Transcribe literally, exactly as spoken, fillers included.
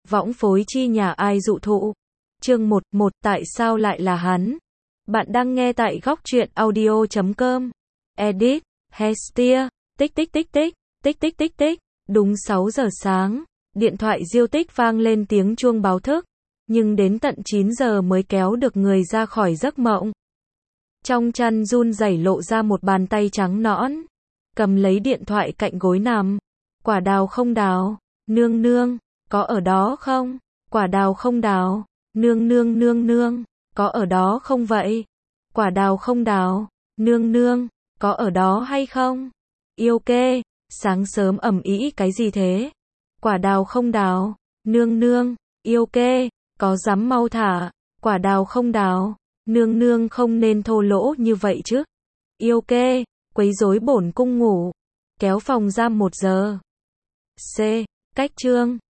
Võng phối chi nhà ai dụ thụ. Chương một, một tại sao lại là hắn? Bạn đang nghe tại góc truyện audio chấm com. Edit, Hestia, tích tích tích tích, tích tích tích tích. Đúng sáu giờ sáng, điện thoại Diêu Tích vang lên tiếng chuông báo thức, nhưng đến tận chín giờ mới kéo được người ra khỏi giấc mộng. Trong chăn run rẩy lộ ra một bàn tay trắng nõn, cầm lấy điện thoại cạnh gối nằm. Quả đào không đào, nương nương, có ở đó không? Quả đào không đào, nương nương nương nương, có ở đó không vậy? Quả đào không đào, nương nương, có ở đó hay không? Yêu kê, sáng sớm ầm ĩ cái gì thế? Quả đào không đào, nương nương, yêu kê, có dám mau thả, quả đào không đào, nương nương không nên thô lỗ như vậy chứ. Yêu kê, quấy rối bổn cung ngủ, kéo phòng giam một giờ. C. Cách chương